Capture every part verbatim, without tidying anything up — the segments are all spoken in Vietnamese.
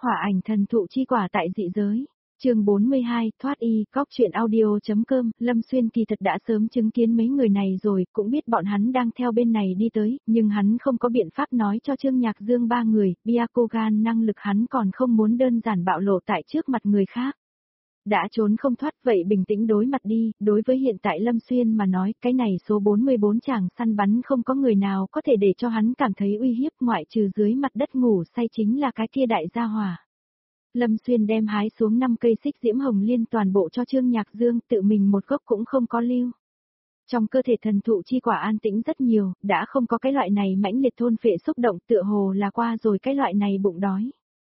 Hỏa ảnh thần thụ chi quả tại dị giới. Chương bốn mươi hai, thoát y, góc truyện audio.com, Lâm Xuyên kỳ thật đã sớm chứng kiến mấy người này rồi, cũng biết bọn hắn đang theo bên này đi tới, nhưng hắn không có biện pháp nói cho Trương Nhạc Dương ba người, Byakugan năng lực hắn còn không muốn đơn giản bạo lộ tại trước mặt người khác. Đã trốn không thoát vậy bình tĩnh đối mặt đi, đối với hiện tại Lâm Xuyên mà nói, cái này số bốn mươi bốn chàng săn bắn không có người nào có thể để cho hắn cảm thấy uy hiếp ngoại trừ dưới mặt đất ngủ say chính là cái kia đại gia hỏa. Lâm Xuyên đem hái xuống năm cây xích diễm hồng liên toàn bộ cho Trương Nhạc Dương, tự mình một gốc cũng không có lưu. Trong cơ thể thần thụ chi quả an tĩnh rất nhiều, đã không có cái loại này mãnh liệt thôn phệ xúc động, tựa hồ là qua rồi cái loại này bụng đói.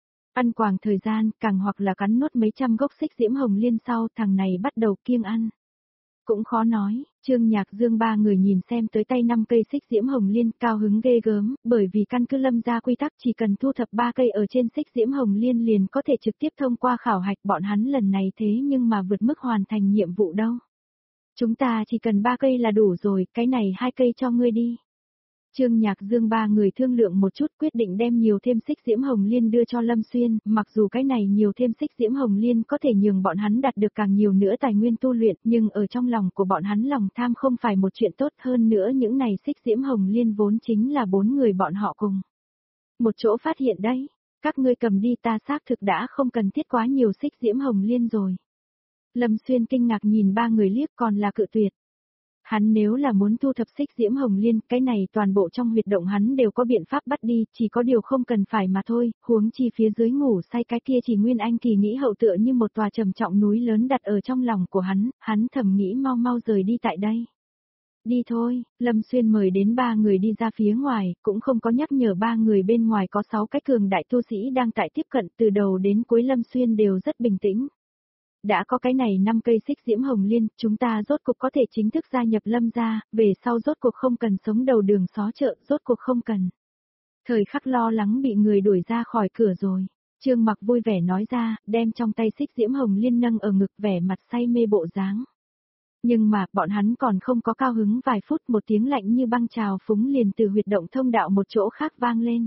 Ăn quàng thời gian, càng hoặc là cắn nuốt mấy trăm gốc xích diễm hồng liên sau, thằng này bắt đầu kiêng ăn. Cũng khó nói, Trương Nhạc Dương ba người nhìn xem tới tay năm cây xích diễm hồng liên cao hứng ghê gớm, bởi vì căn cứ Lâm gia quy tắc chỉ cần thu thập ba cây ở trên xích diễm hồng liên liền có thể trực tiếp thông qua khảo hạch, bọn hắn lần này thế nhưng mà vượt mức hoàn thành nhiệm vụ đâu. Chúng ta chỉ cần ba cây là đủ rồi, cái này hai cây cho ngươi đi. Trương Nhạc Dương ba người thương lượng một chút quyết định đem nhiều thêm xích diễm hồng liên đưa cho Lâm Xuyên, mặc dù cái này nhiều thêm xích diễm hồng liên có thể nhường bọn hắn đạt được càng nhiều nữa tài nguyên tu luyện, nhưng ở trong lòng của bọn hắn lòng tham không phải một chuyện tốt, hơn nữa những này xích diễm hồng liên vốn chính là bốn người bọn họ cùng một chỗ phát hiện đấy, các ngươi cầm đi, ta xác thực đã không cần thiết quá nhiều xích diễm hồng liên rồi. Lâm Xuyên kinh ngạc nhìn ba người liếc còn là cự tuyệt. Hắn nếu là muốn thu thập xích diễm hồng liên, cái này toàn bộ trong huyệt động hắn đều có biện pháp bắt đi, chỉ có điều không cần phải mà thôi, huống chi phía dưới ngủ say cái kia chỉ Nguyên Anh kỳ nghĩ hậu tựa như một tòa trầm trọng núi lớn đặt ở trong lòng của hắn, hắn thầm nghĩ mau mau rời đi tại đây. Đi thôi, Lâm Xuyên mời đến ba người đi ra phía ngoài, cũng không có nhắc nhở ba người bên ngoài có sáu cái cường đại tu sĩ đang tại tiếp cận, từ đầu đến cuối Lâm Xuyên đều rất bình tĩnh. Đã có cái này năm cây xích diễm hồng liên, chúng ta rốt cuộc có thể chính thức gia nhập Lâm gia, về sau rốt cuộc không cần sống đầu đường xó chợ, rốt cuộc không cần. Thời khắc lo lắng bị người đuổi ra khỏi cửa rồi. Trương Mặc vui vẻ nói ra, đem trong tay xích diễm hồng liên nâng ở ngực vẻ mặt say mê bộ dáng. Nhưng mà, bọn hắn còn không có cao hứng vài phút, một tiếng lạnh như băng trào phúng liền từ huyệt động thông đạo một chỗ khác vang lên.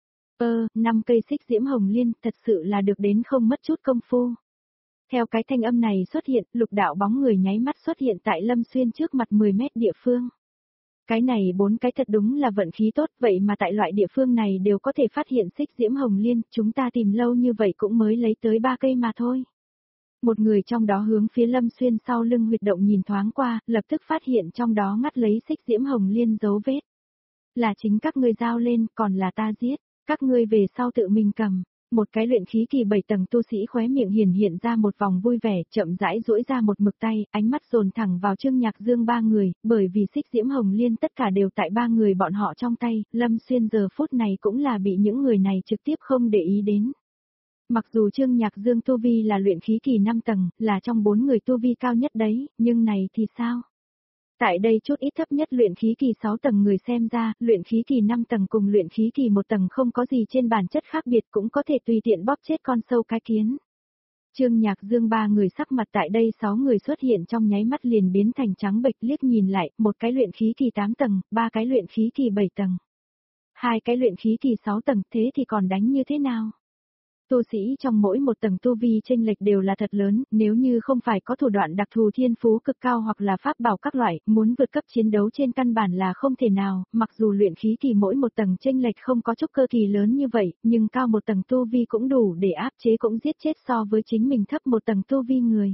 Ơ, năm cây xích diễm hồng liên, thật sự là được đến không mất chút công phu. Theo cái thanh âm này xuất hiện, lục đạo bóng người nháy mắt xuất hiện tại Lâm Xuyên trước mặt mười mét địa phương. Cái này bốn cái thật đúng là vận khí tốt, vậy mà tại loại địa phương này đều có thể phát hiện xích diễm hồng liên, chúng ta tìm lâu như vậy cũng mới lấy tới ba cây mà thôi. Một người trong đó hướng phía Lâm Xuyên sau lưng huyệt động nhìn thoáng qua, lập tức phát hiện trong đó ngắt lấy xích diễm hồng liên dấu vết. Là chính các ngươi giao lên, còn là ta giết, các ngươi về sau tự mình cầm. Một cái luyện khí kỳ bảy tầng tu sĩ khóe miệng hiển hiện ra một vòng vui vẻ, chậm rãi duỗi ra một mực tay, ánh mắt dồn thẳng vào Trương Nhạc Dương ba người, bởi vì xích diễm hồng liên tất cả đều tại ba người bọn họ trong tay, Lâm Xuyên giờ phút này cũng là bị những người này trực tiếp không để ý đến. Mặc dù Trương Nhạc Dương tu vi là luyện khí kỳ năm tầng, là trong bốn người tu vi cao nhất đấy, nhưng này thì sao? Tại đây chút ít thấp nhất luyện khí kỳ sáu tầng người xem ra, luyện khí kỳ năm tầng cùng luyện khí kỳ một tầng không có gì trên bản chất khác biệt, cũng có thể tùy tiện bóp chết con sâu cái kiến. Trương Nhạc Dương ba người sắc mặt tại đây sáu người xuất hiện trong nháy mắt liền biến thành trắng bệch, liếc nhìn lại, một cái luyện khí kỳ tám tầng, ba cái luyện khí kỳ bảy tầng. Hai cái luyện khí kỳ sáu tầng, thế thì còn đánh như thế nào? Tu sĩ trong mỗi một tầng tu vi chênh lệch đều là thật lớn, nếu như không phải có thủ đoạn đặc thù thiên phú cực cao hoặc là pháp bảo các loại, muốn vượt cấp chiến đấu trên căn bản là không thể nào, mặc dù luyện khí kỳ mỗi một tầng chênh lệch không có trúc cơ kỳ lớn như vậy, nhưng cao một tầng tu vi cũng đủ để áp chế cũng giết chết so với chính mình thấp một tầng tu vi người.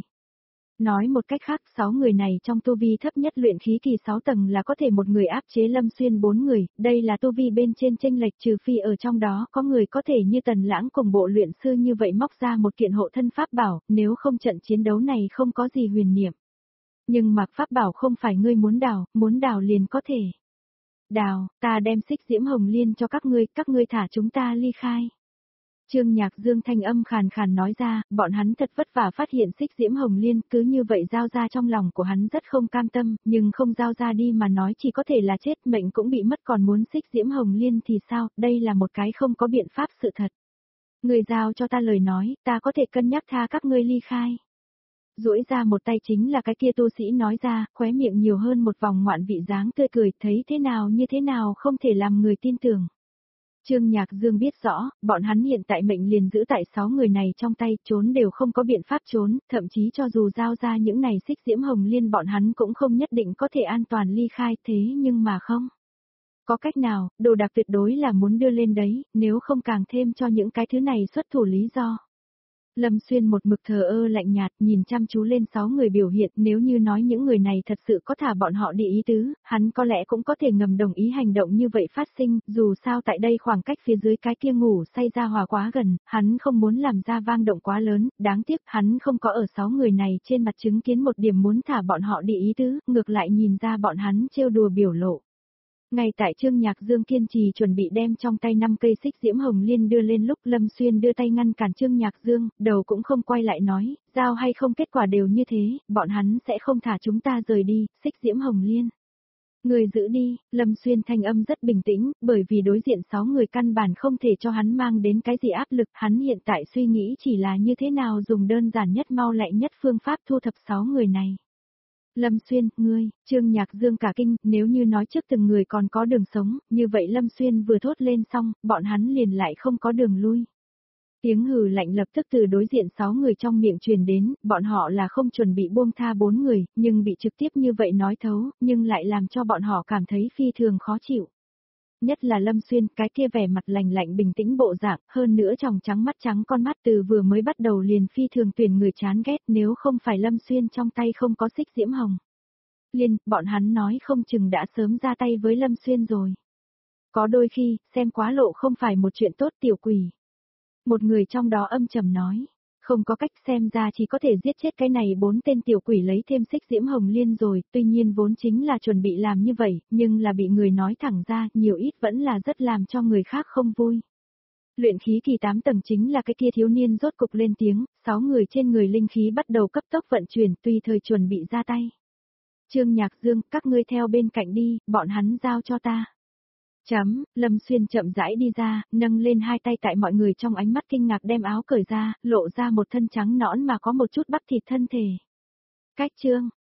Nói một cách khác, sáu người này trong tu vi thấp nhất luyện khí kỳ sáu tầng là có thể một người áp chế Lâm Xuyên bốn người, đây là tu vi bên trên chênh lệch, trừ phi ở trong đó có người có thể như Tần Lãng cùng bộ luyện sư như vậy móc ra một kiện hộ thân pháp bảo, nếu không trận chiến đấu này không có gì huyền niệm. Nhưng mặc pháp bảo không phải ngươi muốn đào, muốn đào liền có thể. Đào, ta đem xích diễm hồng liên cho các ngươi, các ngươi thả chúng ta ly khai. Trương Nhạc Dương thanh âm khàn khàn nói ra, bọn hắn thật vất vả phát hiện xích diễm hồng liên, cứ như vậy giao ra trong lòng của hắn rất không cam tâm, nhưng không giao ra đi mà nói chỉ có thể là chết, mệnh cũng bị mất, còn muốn xích diễm hồng liên thì sao, đây là một cái không có biện pháp sự thật. Người giao cho ta lời nói, ta có thể cân nhắc tha các ngươi ly khai. Duỗi ra một tay chính là cái kia tu sĩ nói ra, khóe miệng nhiều hơn một vòng ngoạn vị dáng tươi cười, thấy thế nào như thế nào không thể làm người tin tưởng. Trương Nhạc Dương biết rõ, bọn hắn hiện tại mệnh liền giữ tại sáu người này trong tay, trốn đều không có biện pháp trốn, thậm chí cho dù giao ra những này xích diễm hồng liên bọn hắn cũng không nhất định có thể an toàn ly khai, thế nhưng mà không. Có cách nào, đồ đạc tuyệt đối là muốn đưa lên đấy, nếu không càng thêm cho những cái thứ này xuất thủ lý do. Lâm Xuyên một mực thờ ơ lạnh nhạt nhìn chăm chú lên sáu người biểu hiện, nếu như nói những người này thật sự có thả bọn họ đi ý tứ, hắn có lẽ cũng có thể ngầm đồng ý hành động như vậy phát sinh, dù sao tại đây khoảng cách phía dưới cái kia ngủ say ra hòa quá gần, hắn không muốn làm ra vang động quá lớn, đáng tiếc hắn không có ở sáu người này trên mặt chứng kiến một điểm muốn thả bọn họ đi ý tứ, ngược lại nhìn ra bọn hắn trêu đùa biểu lộ. Ngay tại Trương Nhạc Dương kiên trì chuẩn bị đem trong tay năm cây xích diễm hồng liên đưa lên lúc Lâm Xuyên đưa tay ngăn cản Trương Nhạc Dương, đầu cũng không quay lại nói, giao hay không kết quả đều như thế, bọn hắn sẽ không thả chúng ta rời đi, xích diễm hồng liên. Người giữ đi, Lâm Xuyên thanh âm rất bình tĩnh, bởi vì đối diện sáu người căn bản không thể cho hắn mang đến cái gì áp lực, hắn hiện tại suy nghĩ chỉ là như thế nào dùng đơn giản nhất mau lẹ nhất phương pháp thu thập sáu người này. Lâm Xuyên, ngươi, Trương Nhạc Dương cả kinh, nếu như nói trước từng người còn có đường sống, như vậy Lâm Xuyên vừa thốt lên xong, bọn hắn liền lại không có đường lui. Tiếng hừ lạnh lập tức từ đối diện sáu người trong miệng truyền đến, bọn họ là không chuẩn bị buông tha bốn người, nhưng bị trực tiếp như vậy nói thấu, nhưng lại làm cho bọn họ cảm thấy phi thường khó chịu. Nhất là Lâm Xuyên, cái kia vẻ mặt lạnh lạnh bình tĩnh bộ dạng, hơn nữa tròng trắng mắt trắng con mắt từ vừa mới bắt đầu liền phi thường tuyển người chán ghét, nếu không phải Lâm Xuyên trong tay không có xích diễm hồng. Liên, bọn hắn nói không chừng đã sớm ra tay với Lâm Xuyên rồi. Có đôi khi, xem quá lộ không phải một chuyện tốt tiểu quỷ. Một người trong đó âm trầm nói. Không có cách xem ra chỉ có thể giết chết cái này bốn tên tiểu quỷ lấy thêm xích diễm hồng liên rồi, tuy nhiên vốn chính là chuẩn bị làm như vậy, nhưng là bị người nói thẳng ra, nhiều ít vẫn là rất làm cho người khác không vui. Luyện khí kỳ tám tầng chính là cái kia thiếu niên rốt cục lên tiếng, sáu người trên người linh khí bắt đầu cấp tốc vận chuyển tùy thời chuẩn bị ra tay. Trương Nhạc Dương, các ngươi theo bên cạnh đi, bọn hắn giao cho ta. Chấm, Lâm Xuyên chậm rãi đi ra, nâng lên hai tay tại mọi người trong ánh mắt kinh ngạc đem áo cởi ra, lộ ra một thân trắng nõn mà có một chút bắp thịt thân thể. Cách Trương,